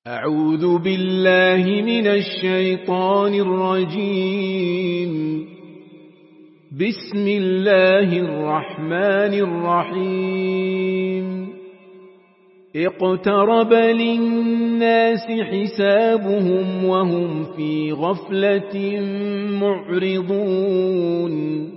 أعوذ بالله من الشيطان الرجيم. بسم الله الرحمن الرحيم. اقترب للناس حسابهم وهم في غفلة معرضون.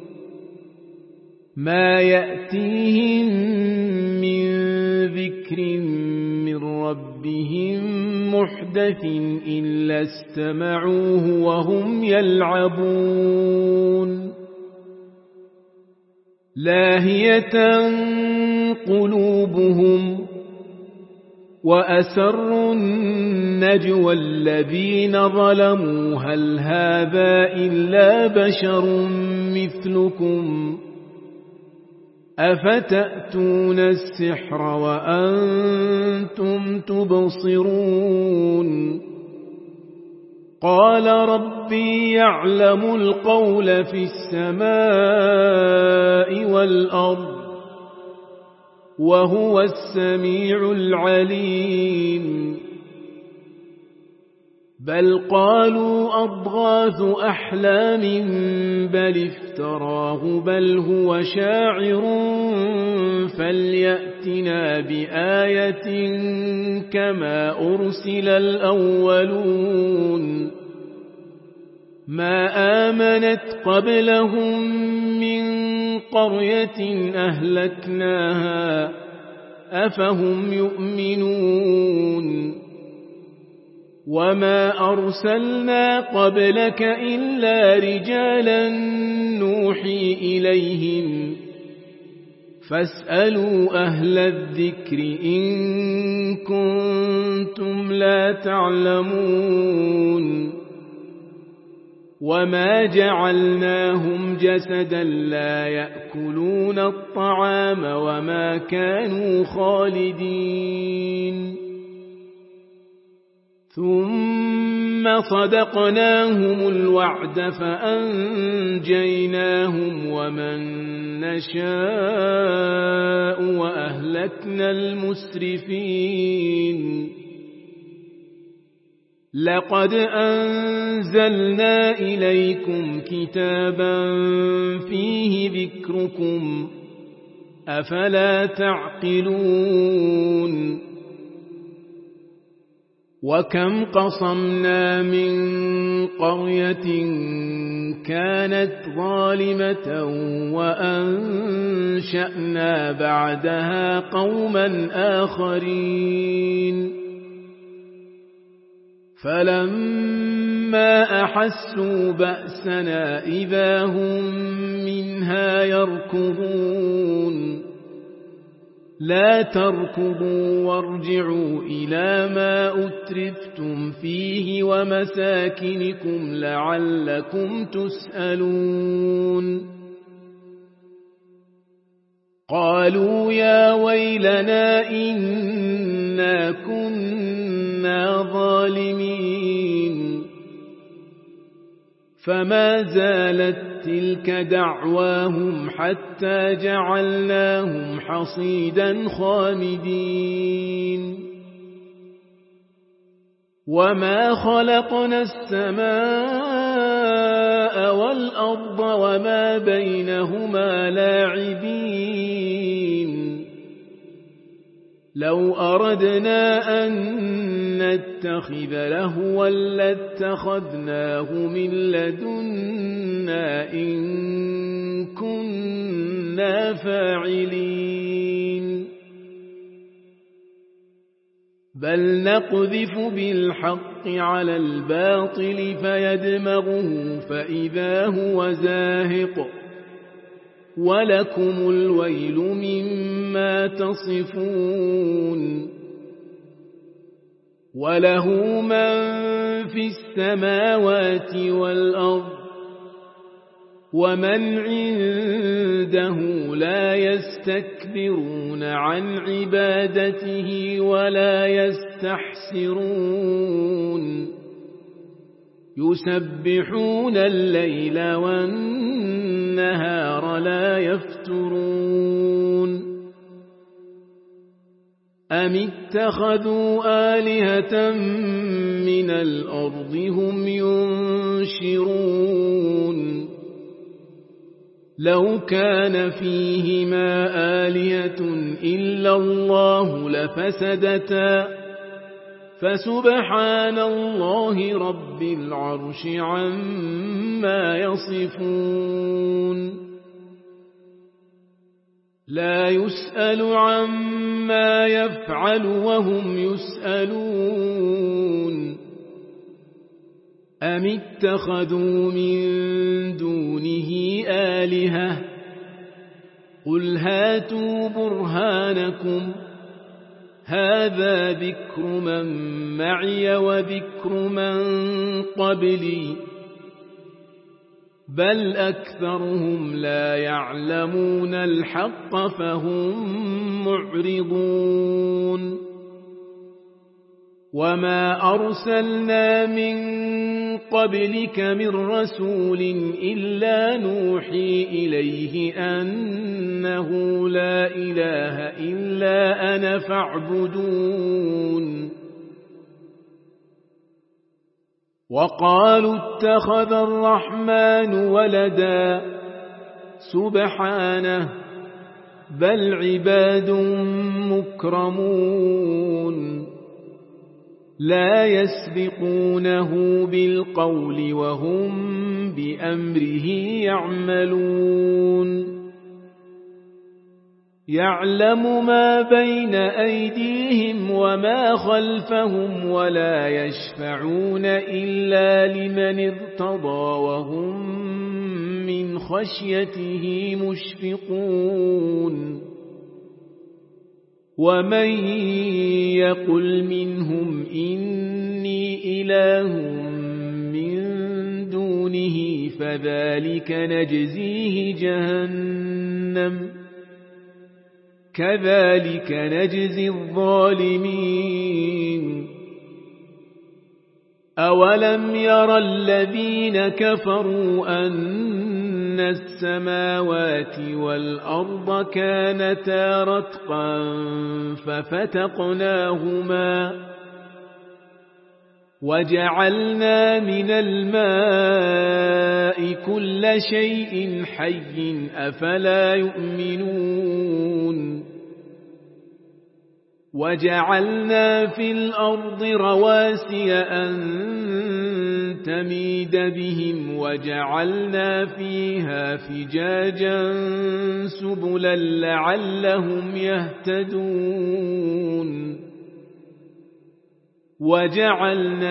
ما يأتيهم من ذكر من ربهم محدث إلا استمعوه وهم يلعبون. لاهية قلوبهم وأسروا النجوى الذين ظلموا هل هذا إلا بشر مثلكم أفتأتون السحر وأنتم تبصرون. قال ربي يعلم القول في السماء والأرض وهو السميع العليم. بل قالوا أضغاث أحلام بل افتراه بل هو شاعر فليأتنا بآية كما أرسل الأولون. ما آمنت قبلهم من قرية أهلكناها أفهم يؤمنون. وما أرسلنا قبلك إلا رجالا نوحي إليهم فاسألوا أهل الذكر إن كنتم لا تعلمون. وما جعلناهم جسدا لا يأكلون الطعام وما كانوا خالدين. ثم صدقناهم الوعد فأنجيناهم ومن نشاء وأهلكنا المسرفين. لقد أنزلنا إليكم كتابا فيه ذكركم أفلا تعقلون. وكم قصمنا من قرية كانت ظالمة وأنشأنا بعدها قوما آخرين. فلما أحسوا بأسنا إذا هم منها يركضون. لا تركضوا وارجعوا إلى ما أترفتم فيه ومساكنكم لعلكم تسألون. قالوا يا ويلنا إنا كنا ظالمين. فما زالت تلك دعواهم حتى جعلناهم حصيدا خامدين. وما خلقنا السماء والأرض وما بينهما لاعبين. لو أردنا أن نتخذ لهوا لاتخذناه من لدنا إن كنا فاعلين. بل نقذف بالحق على الباطل فيدمغه فإذا هو زاهق ولكم الويل مما تصفون. وله من في السماوات والأرض ومن عنده لا يستكبرون عن عبادته ولا يستحسرون. يسبحون الليل والنهار لا يفترون. أم اتخذوا آلهة من الأرض هم ينشرون لو كان فيهما آلهة إلا الله لفسدتا فسبحان الله رب العرش عما يصفون لا يسأل عما يفعل وهم يسألون أم اتخذوا من دونه آلهة قل هاتوا برهانكم هذا ذكر من معي وذكر من قبلي بل أكثرهم لا يعلمون الحق فهم معرضون وما أرسلنا من قبلك من رسول إلا نوحي إليه أنه لا إله إلا أنا فاعبدون وقالوا اتخذ الرحمن ولدا سبحانه بل عباد مكرمون لا يسبقونه بالقول وهم بأمره يعملون يعلم ما بين أيديهم وما خلفهم ولا يشفعون إلا لمن ارتضى وهم من خشيته مشفقون ومن يقل منهم إني إله من دونه فذلك نجزيه جهنم كذلك نجزي الظالمين أولم ير الذين كفروا أن السماوات والأرض كانتا رتقا ففتقناهما وجعلنا من الماء كل شيء حي أفلا يؤمنون وجعلنا في الأرض رواسي أن تميد بهم وجعلنا فيها فجاجا سبلا لعلهم يهتدون وجعلنا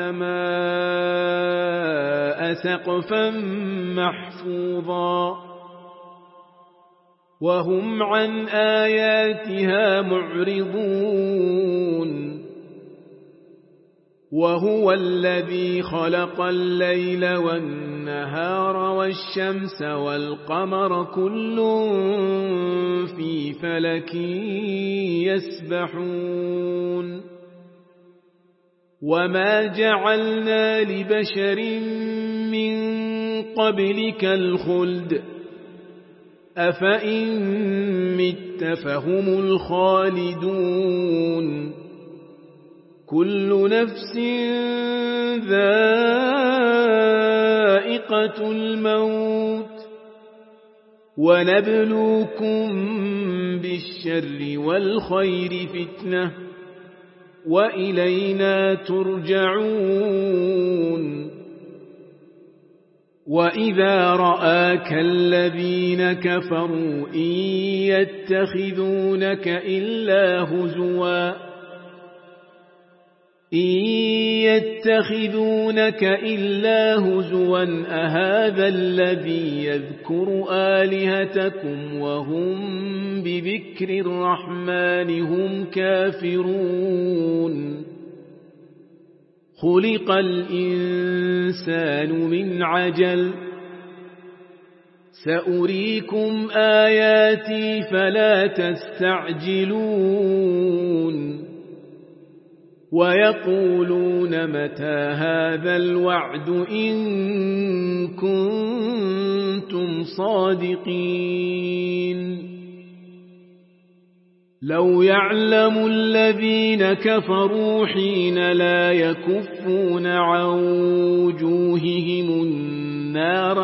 السماء سقفا محفوظا وهم عن آياتها معرضون وهو الذي خلق الليل والنهار والشمس والقمر كل في فلك يسبحون وما جعلنا لبشر من قبلك الخلد أفإن مت فهم الخالدون كل نفس ذائقة الموت ونبلوكم بالشر والخير فتنة وإلينا ترجعون وإذا رآك الذين كفروا إن يتخذونك إلا هزوا أهذا الذي يذكر آلهتكم وهم بذكر الرحمن هم كافرون خلق الإنسان من عجل سأريكم آياتي فلا تستعجلون ويقولون متى هذا الوعد إن كنتم صادقين لو يعلم الذين كفروا حين لا يكفون عن وجوههم النار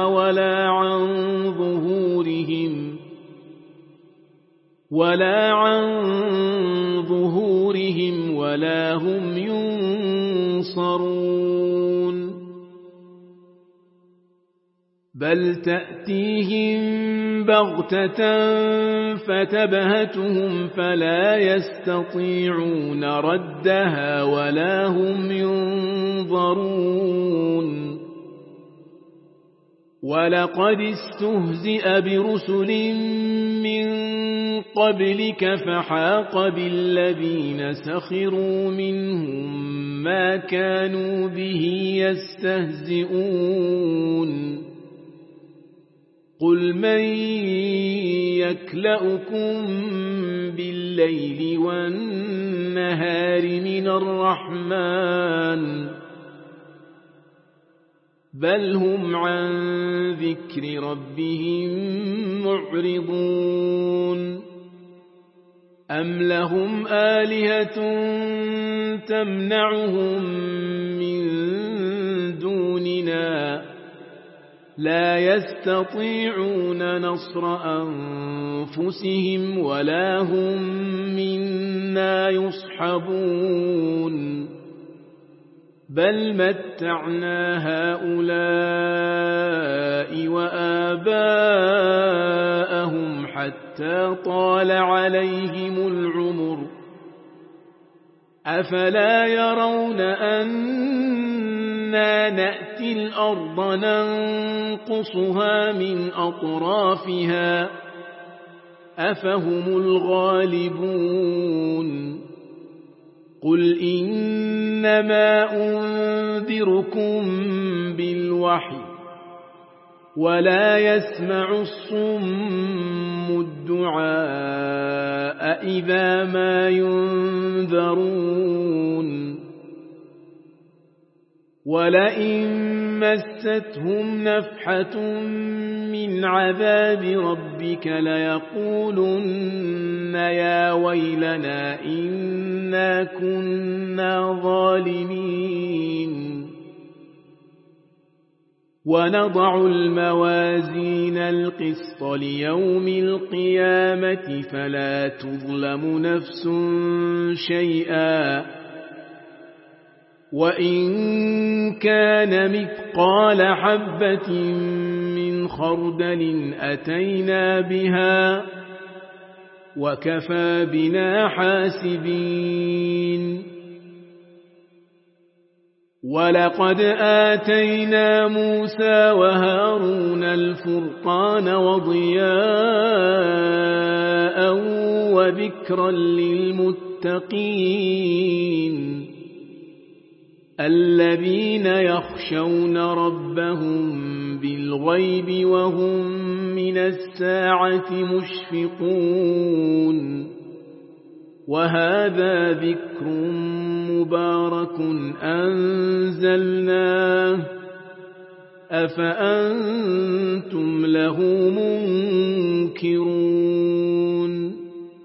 ولا عن ظهورهم ولا هم ينصرون بل تأتيهم بغتة فتبهتهم فلا يستطيعون ردها ولا هم ينظرون ولقد استهزئ برسل من قبلك فحاق بالذين سخروا منهم ما كانوا به يستهزئون قل من يكلؤكم بالليل والنهار من الرحمن بل هم عن ذكر ربهم معرضون أم لهم آلهة تمنعهم من دوننا لا يستطيعون نصر أنفسهم ولا هم منا يصحبون بل متعنا هؤلاء وآباءهم حتى طال عليهم العمر أفلا يرون أنا نأتي الأرض ننقصها من أطرافها أفهم الغالبون قل إنما أنذركم بالوحي ولا يسمع الصم الدعاء إذا ما ينذرون ولئن مستهم نفحة من عذاب ربك ليقولن يا ويلنا إنا كنا ظالمين ونضع الموازين القسط ليوم القيامة فلا تظلم نفس شيئا وإن كان مثقال حبة من خردل أتينا بها وكفى بنا حاسبين ولقد آتينا موسى وهارون الفرقان وضياء وذكرا للمتقين الذين يخشون ربهم بالغيب وهم من الساعة مشفقون وهذا ذكر مبارك أنزلناه أفأنتم له منكرون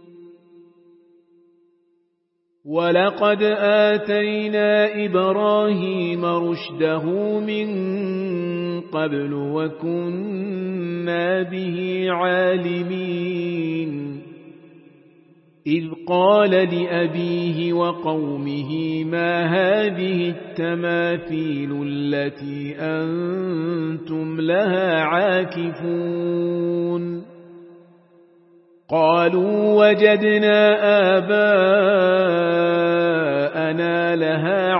ولقد آتينا إبراهيم رشده من قبل وكنا به عالمين إذ قال لأبيه وقومه ما هذه التماثيل التي أنتم لها عاكفون قالوا وجدنا آباءنا لها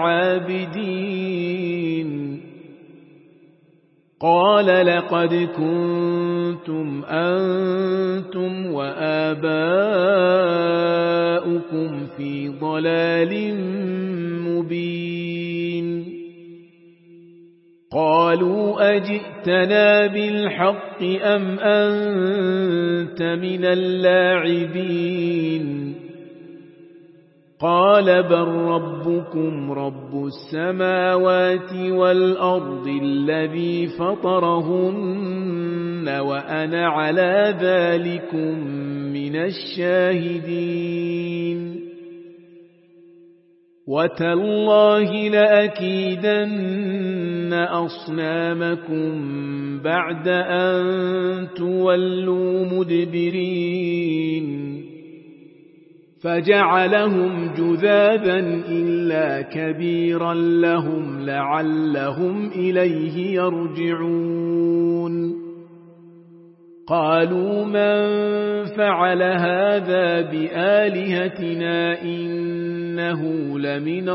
عابدين قال لقد كنتم أنتم وآباؤكم في ضلال مبين قالوا أجئتنا بالحق أم أنت من اللاعبين قال بل ربكم رب السماوات والأرض الذي فطرهن وأنا على ذلكم من الشاهدين وتالله لأكيدن أصنامكم بعد أن تولوا مدبرين فجعلهم جذاذا إلا كبيرا لهم لعلهم إليه يرجعون قالوا من فعل هذا بآلهتنا إنه لمن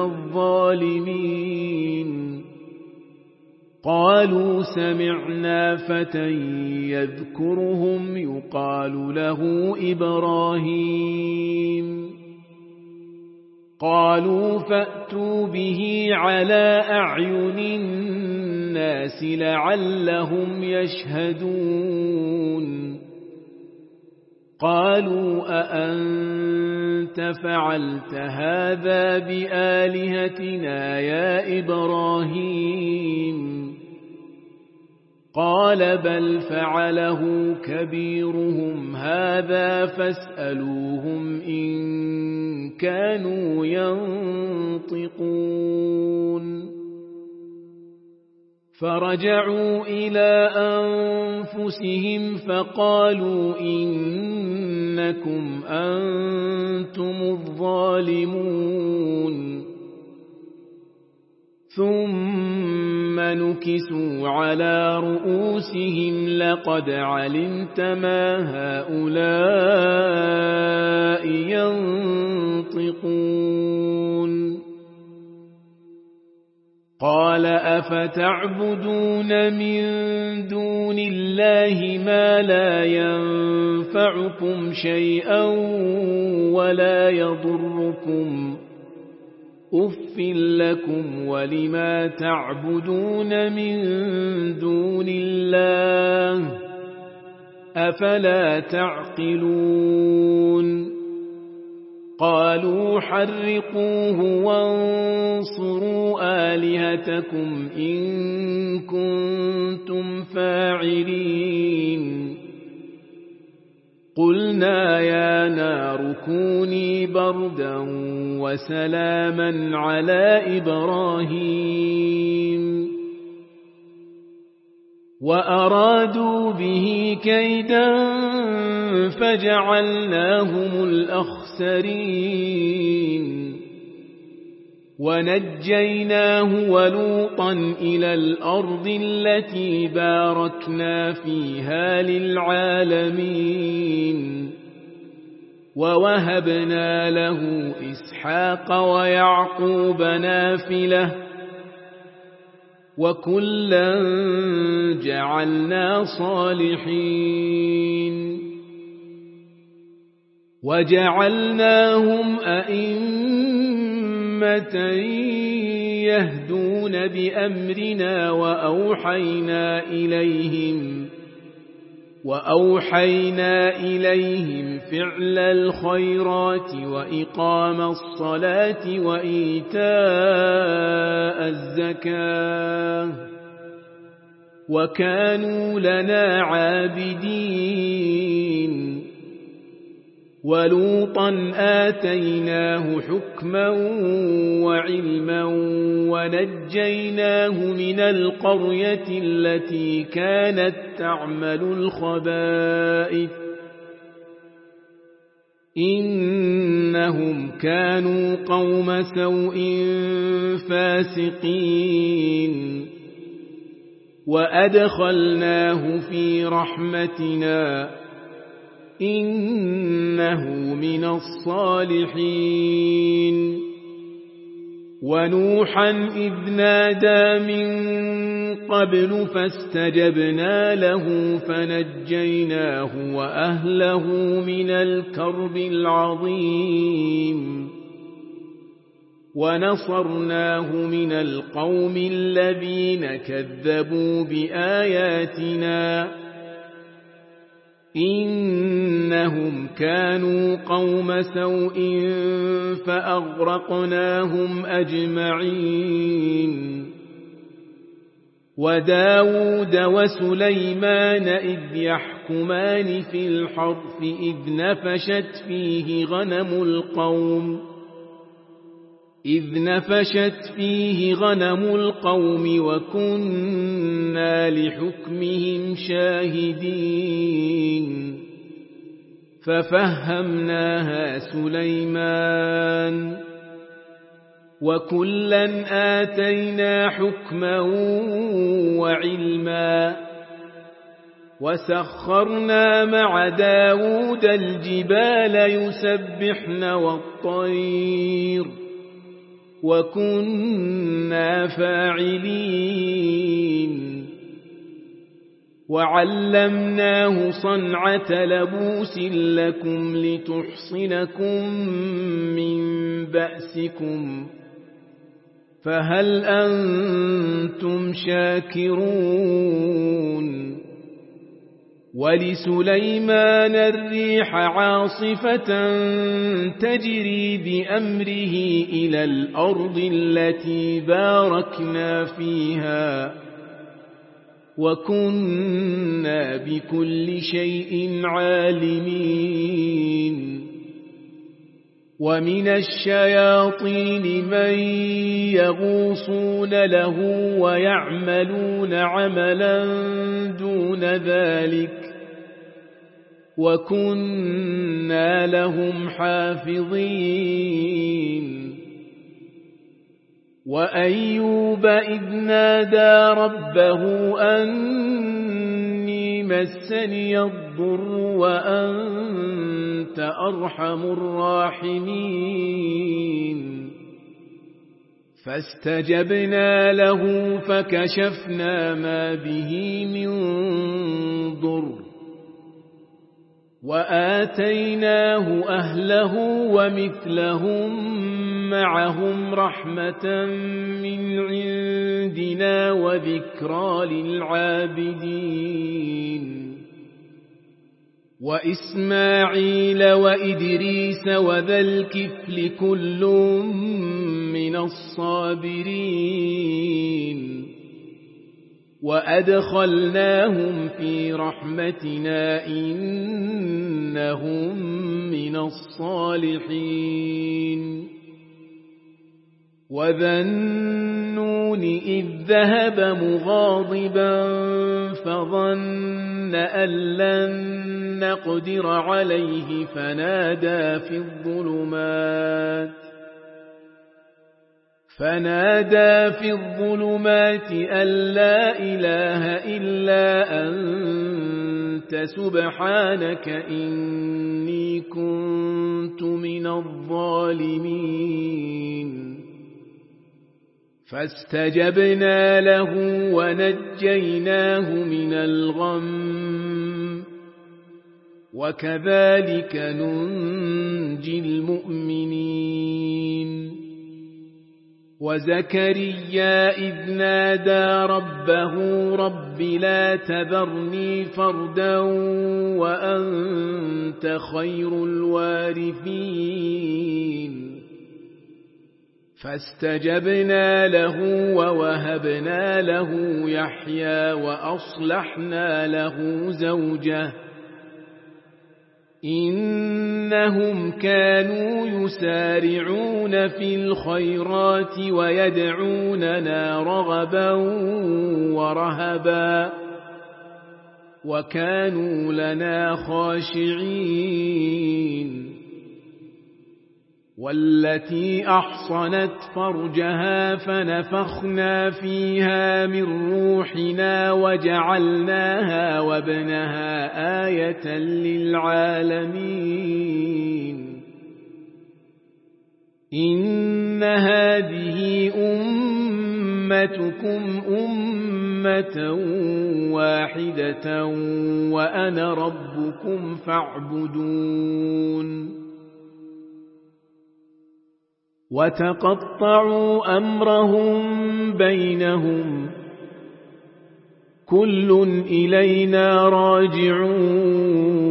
الظالمين قالوا سمعنا فتى يذكرهم يقال له إبراهيم قالوا فأتوا به على أعين الناس لعلهم يشهدون قالوا أأنت فعلت هذا بآلهتنا يا إبراهيم قال بل فعله كبيرهم هذا فاسألوهم إن كانوا ينطقون فرجعوا إلى أنفسهم فقالوا إنكم أنتم الظالمون ثم نكسوا على رؤوسهم لقد علمت ما هؤلاء ينطقون قال أفتعبدون من دون الله ما لا ينفعكم شيئا ولا يضركم أف لكم ولما تعبدون من دون الله أفلا تعقلون قالوا حرقوه وانصروا آلهتكم إن كنتم فاعلين قلنا يا نار كوني بردا وسلاما على إبراهيم وأرادوا به كيدا فجعلناهم الأخسرين ونجيناه ولوطا إلى الأرض التي باركنا فيها للعالمين ووهبنا له إسحاق ويعقوب نافلة وكلا جعلنا صالحين وجعلناهم أئمة يهدون بأمرنا وأوحينا إليهم فعل الخيرات وإقام الصلاة وإيتاء الزكاة وكانوا لنا عابدين ولوطا آتيناه حكما وعلما ونجيناه من القرية التي كانت تعمل الخبائث إنهم كانوا قوم سوء فاسقين وأدخلناه في رحمتنا إنه من الصالحين ونوحا إذ نادى من قبل فاستجبنا له فنجيناه وأهله من الكرب العظيم ونصرناه من القوم الذين كذبوا بآياتنا إنهم كانوا قوم سوء فأغرقناهم أجمعين وداود وسليمان إذ يحكمان في الحرث إذ نفشت فيه غنم القوم وكنا لحكمهم شاهدين ففهمناها سليمان وكلا آتينا حكما وعلما وسخرنا مع داود الجبال يسبحن والطير وكنا فاعلين وعلمناه صنعة لبوس لكم لتحصنكم من بأسكم فهل أنتم شاكرون ولسليمان الريح عاصفة تجري بأمره إلى الأرض التي باركنا فيها وكنا بكل شيء عالمين ومن الشياطين من يغوصون له ويعملون عملا دون ذلك وكنا لهم حافظين وأيوب إذ نادى ربه أني مسني الضر وأنت أرحم الراحمين فاستجبنا له فكشفنا ما به من ضر وآتيناه أهله ومثلهم معهم رحمة من عندنا وذكرى للعابدين وإسماعيل وإدريس وذا الكفل كل من الصابرين وأدخلناهم في رحمتنا إنهم من الصالحين وذا النون إذ ذهب مغاضبا فظن أن لن نقدر عليه فنادى في الظلمات أن لا إله إلا أنت سبحانك إني كنت من الظالمين فاستجبنا له ونجيناه من الغم وكذلك ننجي المؤمنين وزكريا إذ نادى ربه رب لا تذرني فردا وأنت خير الوارثين فاستجبنا له ووهبنا له يحيى وأصلحنا له زوجه إنهم كانوا يسارعون في الخيرات ويدعوننا رغبا ورهبا وكانوا لنا خاشعين والتي أحصنت فرجها فنفخنا فيها من روحنا وجعلناها وابنها آية للعالمين إن هذه أمتكم أمة واحدة وأنا ربكم فاعبدون وتقطعوا أمرهم بينهم كل إلينا راجعون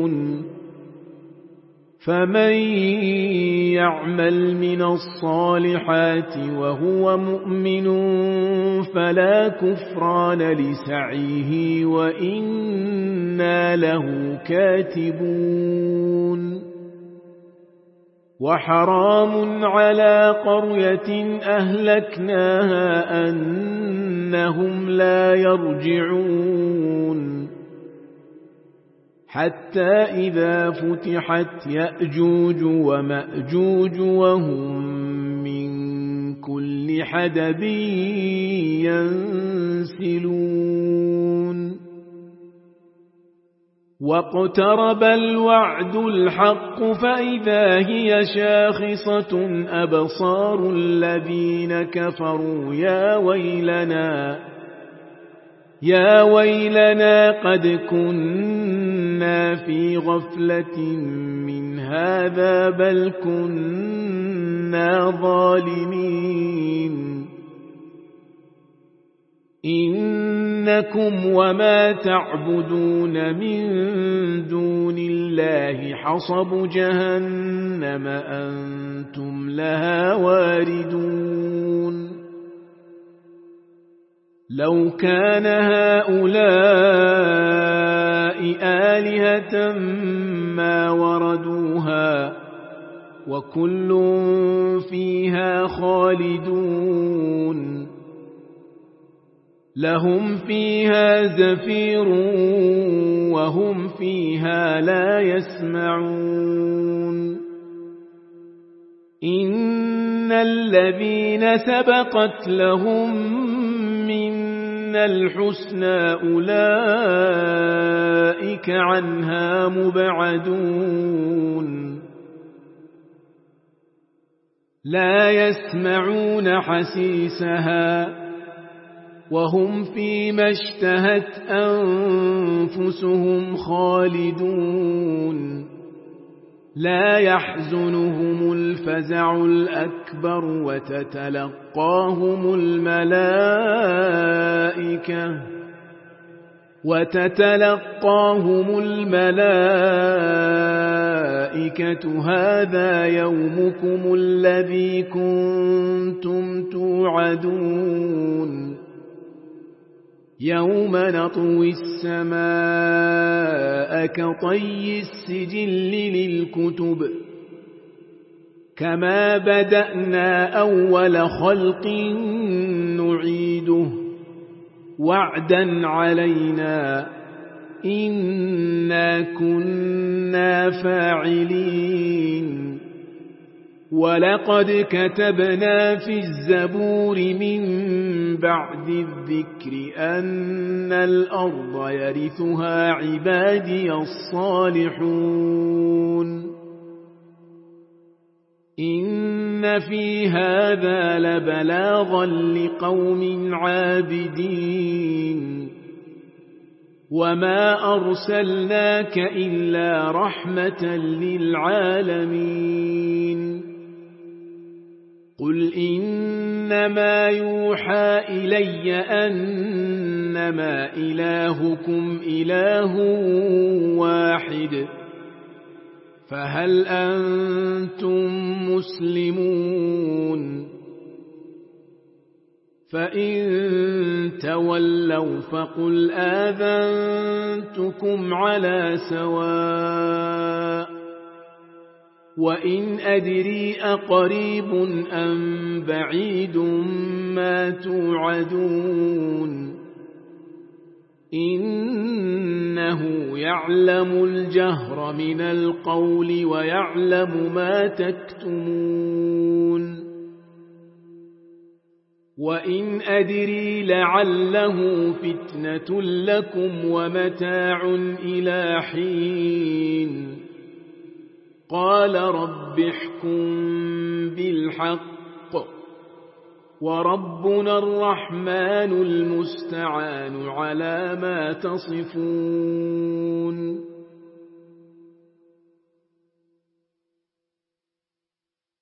فمن يعمل من الصالحات وهو مؤمن فلا كفران لسعيه وإنا له كاتبون وحرام على قرية أهلكناها أنهم لا يرجعون حتى إذا فتحت يأجوج ومأجوج وهم من كل حدب ينسلون واقترب الوعد الحق فإذا هي شاخصة أبصار الذين كفروا يا ويلنا قد كنا في غفلة من هذا بل كنا ظالمين إنكم وما تعبدون من دون الله حصب جهنم أنتم لها واردون لو كان هؤلاء آلهة ما وردوها وكل فيها خالدون لهم فيها زفير وهم فيها لا يسمعون إن الذين سبقت لهم منا الحسنى أولئك عنها مبعدون لا يسمعون حسيسها وهم فيما اشتهت أنفسهم خالدون لا يحزنهم الفزع الأكبر وتتلقاهم الملائكة هذا يومكم الذي كنتم توعدون يوم نطوي السماء كطي السجل للكتب كما بدأنا أول خلق نعيده وعدا علينا إنا كنا فاعلين ولقد كتبنا في الزبور من بعد الذكر أن الأرض يرثها عبادي الصالحون إن في هذا لبلاغا لقوم عابدين وما أرسلناك إلا رحمة للعالمين قل إنما يوحى إلي أنما إلهكم إله واحد فهل أنتم مسلمون فإن تولوا فقل آذنتكم على سواء وإن أدري أقريب أم بعيد ما توعدون إنه يعلم الجهر من القول ويعلم ما تكتمون وإن أدري لعله فتنة لكم ومتاع إلى حين قال رب احكم بالحق وربنا الرحمن المستعان على ما تصفون